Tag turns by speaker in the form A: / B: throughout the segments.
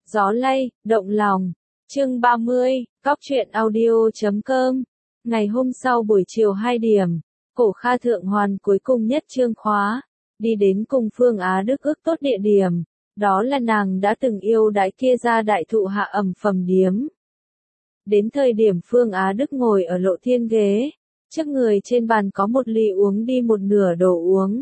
A: Gió lay, động lòng. Chương 30, Cóc truyện audio.com. Ngày hôm sau buổi chiều 2 điểm, Cổ Kha thượng hoàn cuối cùng nhất chương khóa, đi đến cùng Phương Á Đức ước tốt địa điểm, đó là nàng đã từng yêu đãi kia ra đại thụ hạ ẩm phẩm điếm. Đến thời điểm Phương Á Đức ngồi ở lộ thiên ghế, trước người trên bàn có một ly uống đi một nửa đồ uống.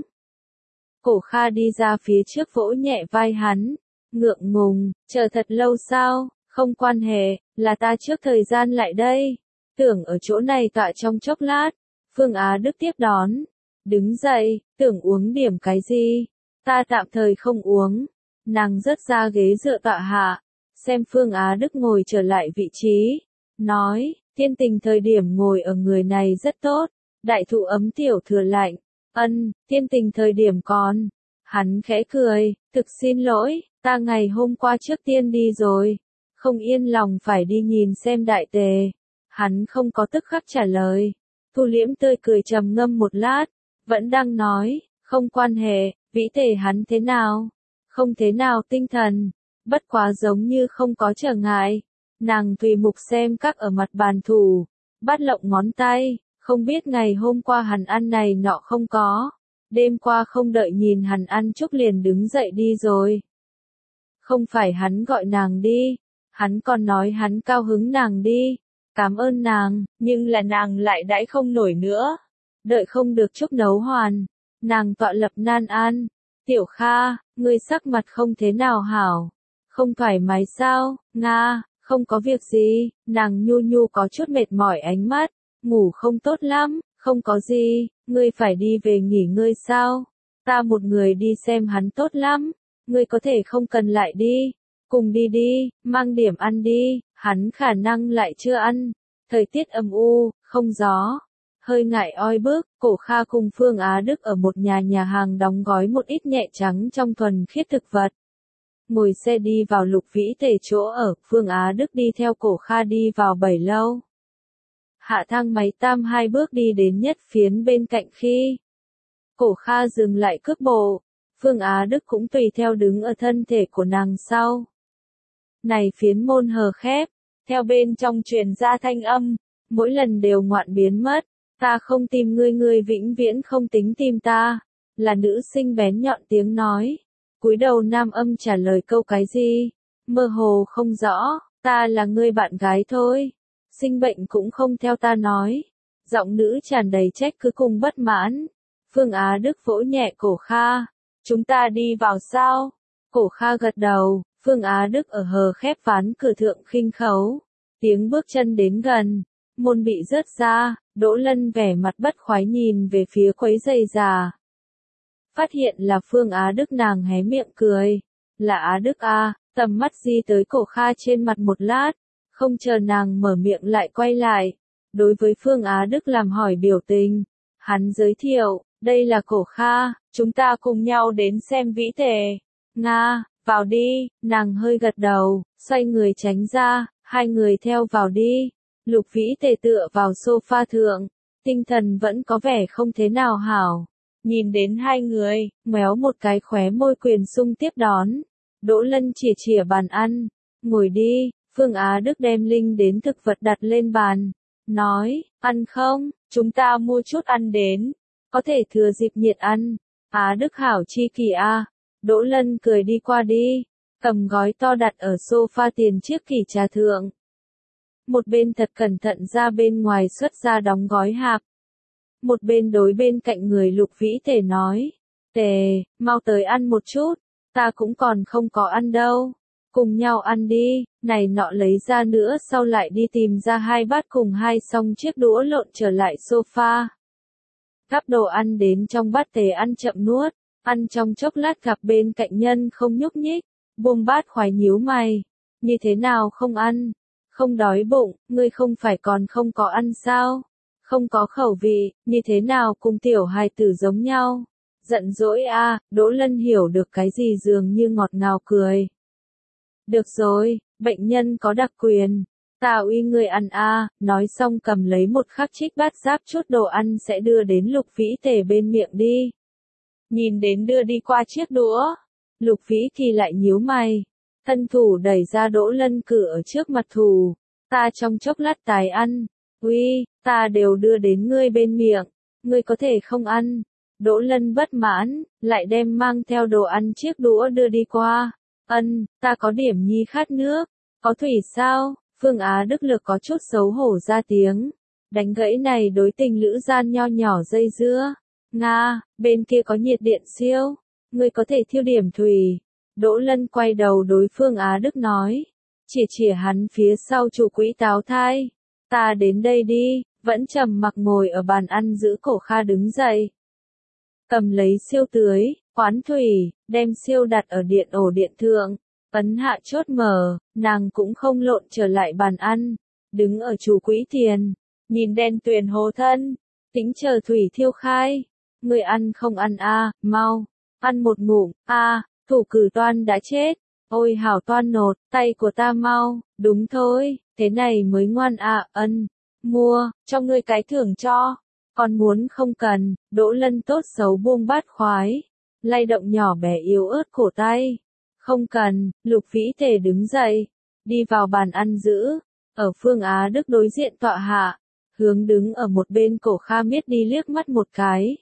A: Cổ Kha đi ra phía trước vỗ nhẹ vai hắn, ngượng ngùng, chờ thật lâu sao, không quan hệ, là ta trước thời gian lại đây, tưởng ở chỗ này tọa trong chốc lát. Phương Á Đức tiếp đón, đứng dậy, tưởng uống điểm cái gì, ta tạm thời không uống. Nàng rớt ra ghế dựa tọa hạ, xem Phương Á Đức ngồi trở lại vị trí, nói, thiên tình thời điểm ngồi ở người này rất tốt, đại thụ ấm tiểu thừa lạnh, thiên tình thời điểm còn. Hắn khẽ cười, thực xin lỗi, ta ngày hôm qua trước tiên đi rồi, không yên lòng phải đi nhìn xem đại tề. Hắn không có tức khắc trả lời, thu liễm tươi cười trầm ngâm một lát, vẫn đang nói, không quan hệ, vĩ tề hắn thế nào? Không thế nào tinh thần, bất quá giống như không có trở ngại. Nàng tùy mục xem các ở mặt bàn thủ, bắt lộng ngón tay, không biết ngày hôm qua hắn ăn này nọ không có. Đêm qua không đợi nhìn hắn ăn chút liền đứng dậy đi rồi. Không phải hắn gọi nàng đi, hắn còn nói hắn cao hứng nàng đi, cảm ơn nàng, nhưng là nàng lại đãi không nổi nữa. Đợi không được chút nấu hoàn, nàng tọa lập nan an. Tiểu Kha, ngươi sắc mặt không thế nào hảo, không thoải mái sao? Nga, không có việc gì. Nàng nhu nhu có chút mệt mỏi ánh mắt, ngủ không tốt lắm, không có gì. Ngươi phải đi về nghỉ ngơi sao? Ta một người đi xem hắn tốt lắm, ngươi có thể không cần lại đi, cùng đi đi, mang điểm ăn đi. Hắn khả năng lại chưa ăn, thời tiết âm u, không gió. Hơi ngại oi bức, Cổ Kha cùng Phương Á Đức ở một nhà hàng đóng gói một ít nhẹ trắng trong thuần khiết thực vật. Ngồi xe đi vào Lục Vĩ Tề chỗ ở, Phương Á Đức đi theo Cổ Kha đi vào 7 lâu. Hạ thang máy tam 2 bước đi đến nhất phiến bên cạnh khi Cổ Kha dừng lại cước bộ, Phương Á Đức cũng tùy theo đứng ở thân thể của nàng sau. Này phiến môn hờ khép, theo bên trong truyền ra thanh âm, mỗi lần đều ngoạn biến mất. Ta không tìm ngươi, ngươi vĩnh viễn không tính tìm ta, là nữ sinh bén nhọn tiếng nói. Cúi đầu nam âm trả lời câu cái gì, mơ hồ không rõ, ta là ngươi bạn gái thôi, sinh bệnh cũng không theo ta nói. Giọng nữ tràn đầy trách cứ cùng bất mãn. Phương Á Đức vỗ nhẹ Cổ Kha, chúng ta đi vào sao? Cổ Kha gật đầu, Phương Á Đức ở hờ khép ván cửa thượng khinh khấu, tiếng bước chân đến gần. Môn bị rớt ra, Đỗ Lân vẻ mặt bất khoái nhìn về phía quấy giày già. Phát hiện là Phương Á Đức, nàng hé miệng cười. Là Á Đức à, tầm mắt di tới Cổ Kha trên mặt một lát, không chờ nàng mở miệng lại quay lại. Đối với Phương Á Đức làm hỏi biểu tình, hắn giới thiệu, đây là Cổ Kha, chúng ta cùng nhau đến xem Vĩ Tề. Nga, vào đi, nàng hơi gật đầu, xoay người tránh ra, hai người theo vào đi. Lục Vĩ Tề tựa vào sofa thượng, tinh thần vẫn có vẻ không thế nào hảo. Nhìn đến hai người, méo một cái khóe môi quyền sung tiếp đón. Đỗ Lân chìa bàn ăn, ngồi đi. Phương Á Đức đem linh đến thực vật đặt lên bàn, nói, ăn không, chúng ta mua chút ăn đến, có thể thừa dịp nhiệt ăn. Á Đức hảo chi kỳ a. Đỗ Lân cười đi qua đi, cầm gói to đặt ở sofa tiền chiếc kỷ trà thượng. Một bên thật cẩn thận ra bên ngoài xuất ra đóng gói hạp. Một bên đối bên cạnh người Lục Vĩ Tề nói, Tề, mau tới ăn một chút, ta cũng còn không có ăn đâu. Cùng nhau ăn đi, này nọ lấy ra nữa sau lại đi tìm ra 2 bát cùng 2 xong chiếc đũa lộn trở lại sofa. Gắp đồ ăn đến trong bát. Tề ăn chậm nuốt, ăn trong chốc lát gặp bên cạnh nhân không nhúc nhích, buông bát khoái nhíu mày, như thế nào không ăn? Không đói bụng, ngươi không phải còn không có ăn sao? Không có khẩu vị, như thế nào cùng tiểu hài tử giống nhau? Giận dỗi a. Đỗ Lân hiểu được cái gì dường như ngọt ngào cười. Được rồi, bệnh nhân có đặc quyền, ta uy ngươi ăn a. Nói xong cầm lấy một khắc trích bát giáp chút đồ ăn sẽ đưa đến Lục Vĩ Tề bên miệng đi. Nhìn đến đưa đi qua chiếc đũa, Lục Vĩ thì lại nhíu mày. thân thủ đẩy ra Đỗ Lân cử ở trước mặt thù. Ta trong chốc lát tái ăn. Uy, ta đều đưa đến ngươi bên miệng. Ngươi có thể không ăn. Đỗ Lân bất mãn, lại đem mang theo đồ ăn chiếc đũa đưa đi qua. Ta có điểm nhi khát nước. Có thủy sao? Phương Á Đức Lực có chút xấu hổ ra tiếng. Đánh gãy này đối tình lữ gian nho nhỏ dây dưa. Nga, bên kia có nhiệt điện siêu. Ngươi có thể thiêu điểm thủy. Đỗ Lân quay đầu đối Phương Á Đức nói. Chỉ hắn phía sau chủ quỹ táo thai. Ta đến đây đi, vẫn trầm mặc ngồi ở bàn ăn giữ Cổ Kha đứng dậy. Cầm lấy siêu tưới, quán thủy, đem siêu đặt ở ổ điện thượng. Ấn hạ chốt mở, nàng cũng không lộn trở lại bàn ăn. Đứng ở chủ quỹ tiền, nhìn đen tuyền hồ thân, tính chờ thủy thiêu khai. Người ăn không ăn a, mau, ăn một ngụm, thủ cử toan đã chết. Ôi hảo toan nột, tay của ta mau, đúng thôi, thế này mới ngoan mua, cho ngươi cái thưởng cho. Còn muốn không cần, Đỗ Lân tốt xấu buông bát khoái, lay động nhỏ bé yếu ớt cổ tay. Không cần, Lục Vĩ Tề đứng dậy, đi vào bàn ăn giữ, ở Phương Á Đức đối diện tọa hạ, hướng đứng ở một bên Cổ Kha miết đi liếc mắt một cái.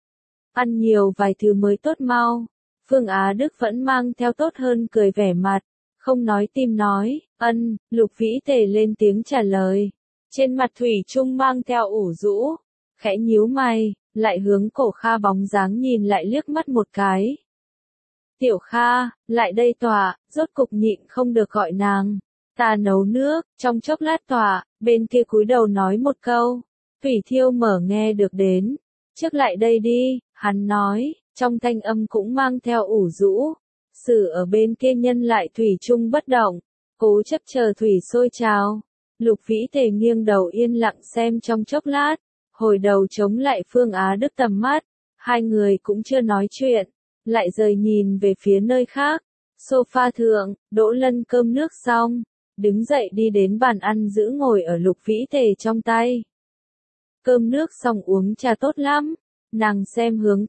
A: Ăn nhiều vài thứ mới tốt mau. Phương Á Đức vẫn mang theo tốt hơn cười vẻ mặt, không nói tim nói, Lục Vĩ Tề lên tiếng trả lời. Trên mặt thủy chung mang theo ủ rũ, khẽ nhíu mày, lại hướng Cổ Kha bóng dáng nhìn lại liếc mắt một cái. Tiểu Kha, lại đây tòa, rốt cục nhịn không được gọi nàng. Ta nấu nước, trong chốc lát tòa, bên kia cúi đầu nói một câu. Thủy Thiêu mở nghe được đến. Trước lại đây đi, hắn nói, trong thanh âm cũng mang theo ủ rũ. Sử ở bên kia nhân lại thủy chung bất động, cố chấp chờ thủy sôi trào. Lục Vĩ Tề nghiêng đầu yên lặng xem trong chốc lát, hồi đầu chống lại Phương Á Đức tầm mắt. Hai người cũng chưa nói chuyện, lại rời nhìn về phía nơi khác. Sofa thượng, Đỗ Lân cơm nước xong, đứng dậy đi đến bàn ăn giữ ngồi ở Lục Vĩ Tề trong tay. Cơm nước xong uống trà tốt lắm, nàng xem hướng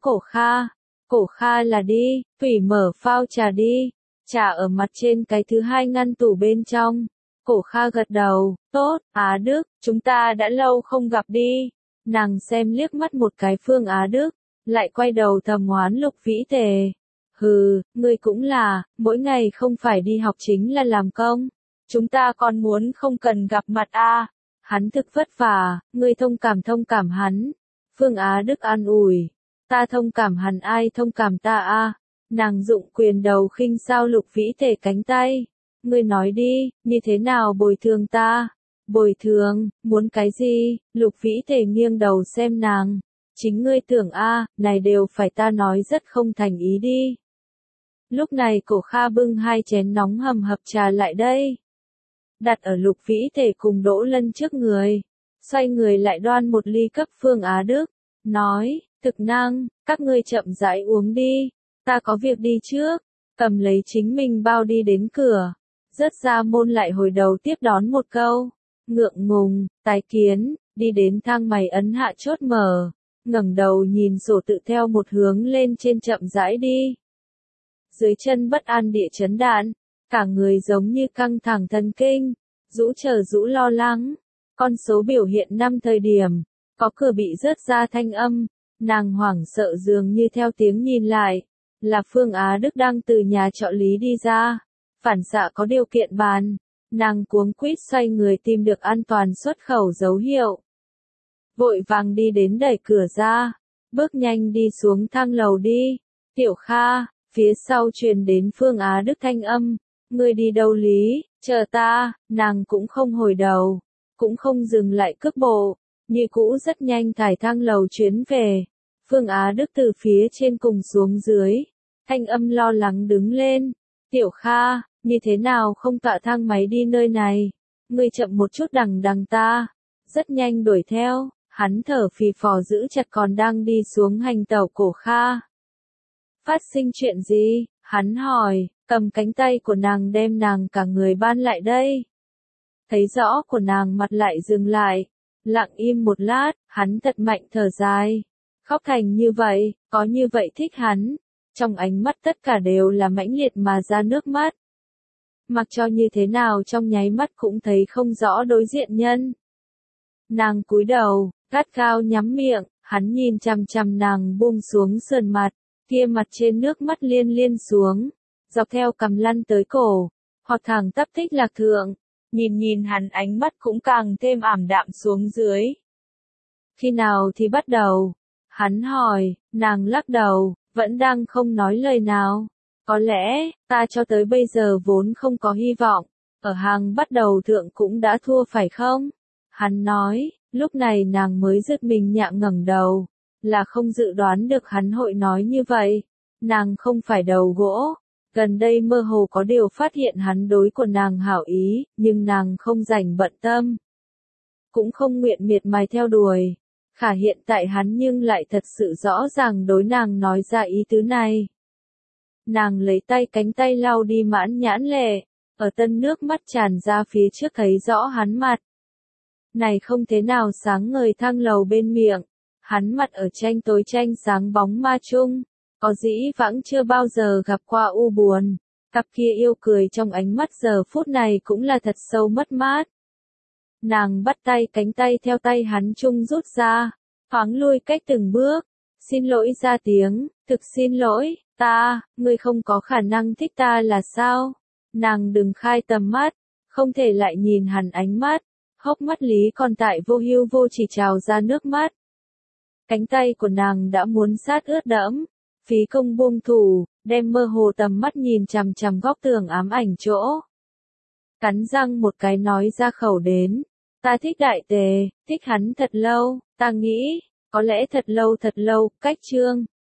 A: Cổ Kha là đi, Thủy mở phao trà đi, trà ở mặt trên cái thứ hai ngăn tủ bên trong. Cổ Kha gật đầu, tốt, Á Đức, chúng ta đã lâu không gặp đi. Nàng xem liếc mắt một cái Phương Á Đức, lại quay đầu thầm oán Lục Vĩ Tề. Hừ, ngươi cũng là, mỗi ngày không phải đi học chính là làm công. Chúng ta còn muốn không cần gặp mặt Hắn thực vất vả, ngươi thông cảm hắn. Phương Á Đức an ủi. Ta thông cảm hắn ai thông cảm ta Nàng dụng quyền đầu khinh sao Lục Vĩ Tề cánh tay. Ngươi nói đi, như thế nào bồi thường ta? Bồi thường, muốn cái gì? Lục Vĩ Tề nghiêng đầu xem nàng. Chính ngươi tưởng này đều phải ta nói rất không thành ý đi. Lúc này Cổ Kha bưng hai chén nóng hầm hập trà lại đây. Đặt ở Lục Vĩ Tề cùng Đỗ Lân trước người. Xoay người lại đoan một ly cấp Phương Á Đức. Nói, thực năng, các ngươi chậm rãi uống đi. Ta có việc đi trước. Cầm lấy chính mình bao đi đến cửa. Rớt ra môn lại hồi đầu tiếp đón một câu. Ngượng ngùng, tái kiến, đi đến thang máy ấn hạ chốt mở. Ngẩng đầu nhìn sổ tự theo một hướng lên trên chậm rãi đi. Dưới chân bất an địa chấn đạn, cả người giống như căng thẳng thần kinh, rũ lo lắng. Con số biểu hiện 5 thời điểm, có cửa bị rớt ra thanh âm, nàng hoảng sợ dường như theo tiếng nhìn lại, là Phương Á Đức đang từ nhà trọ lý đi ra, phản xạ có điều kiện bàn, nàng cuống quýt xoay người tìm được an toàn xuất khẩu dấu hiệu. Vội vàng đi đến đẩy cửa ra, bước nhanh đi xuống thang lầu đi. Tiểu Kha, phía sau truyền đến Phương Á Đức thanh âm, ngươi đi đâu lý, chờ ta. Nàng cũng không hồi đầu, cũng không dừng lại cước bộ, như cũ rất nhanh thải thang lầu chuyến về. Phương Á Đức từ phía trên cùng xuống dưới, thanh âm lo lắng đứng lên. Tiểu Kha, như thế nào không tọa thang máy đi nơi này, ngươi chậm một chút đằng ta. Rất nhanh đuổi theo. Hắn thở phì phò giữ chặt còn đang đi xuống hành tẩu Cổ Kha. Phát sinh chuyện gì? Hắn hỏi, cầm cánh tay của nàng đem nàng cả người ban lại đây. Thấy rõ của nàng mặt lại dừng lại. Lặng im một lát, hắn thật mạnh thở dài. Khóc thành như vậy, có như vậy thích hắn. Trong ánh mắt tất cả đều là mãnh liệt mà ra nước mắt. mặc cho như thế nào trong nháy mắt cũng thấy không rõ đối diện nhân. Nàng cúi đầu, gắt gao nhắm miệng, hắn nhìn chằm chằm nàng buông xuống sườn mặt, kia mặt trên nước mắt liên liên xuống, dọc theo cằm lăn tới cổ, hoặc thẳng tắp thích lạc thượng, nhìn hắn ánh mắt cũng càng thêm ảm đạm xuống dưới. Khi nào thì bắt đầu? Hắn hỏi, nàng lắc đầu, vẫn đang không nói lời nào. Có lẽ, ta cho tới bây giờ vốn không có hy vọng, ở hàng bắt đầu thượng cũng đã thua phải không? Hắn nói, lúc này nàng mới giật mình nhạng ngẩng đầu, là không dự đoán được hắn hội nói như vậy. Nàng không phải đầu gỗ, gần đây mơ hồ có điều phát hiện hắn đối của nàng hảo ý, nhưng nàng không rảnh bận tâm. Cũng không nguyện miệt mài theo đuổi. Khả hiện tại hắn nhưng lại thật sự rõ ràng đối nàng nói ra ý tứ này. Nàng lấy tay cánh tay lau đi mãn nhãn lệ, ở tân nước mắt tràn ra phía trước thấy rõ hắn mặt. Này không thế nào sáng ngời thang lầu bên miệng, hắn mặt ở tranh tối tranh sáng bóng ma chung, có dĩ vãng chưa bao giờ gặp qua u buồn, cặp kia yêu cười trong ánh mắt giờ phút này cũng là thật sâu mất mát. Nàng bắt tay cánh tay theo tay hắn chung rút ra, thoáng lui cách từng bước, xin lỗi ra tiếng, thực xin lỗi, ngươi không có khả năng thích ta là sao? Nàng đừng khai tầm mắt, không thể lại nhìn hắn ánh mắt, hốc mắt lý còn tại vô hưu vô chỉ trào ra nước mắt. Cánh tay của nàng đã muốn sát ướt đẫm, phí công buông thủ, đem mơ hồ tầm mắt nhìn chằm chằm góc tường ám ảnh chỗ. Cắn răng một cái nói ra khẩu đến. Ta thích đại tề, thích hắn thật lâu, ta nghĩ, có lẽ thật lâu, cách chương.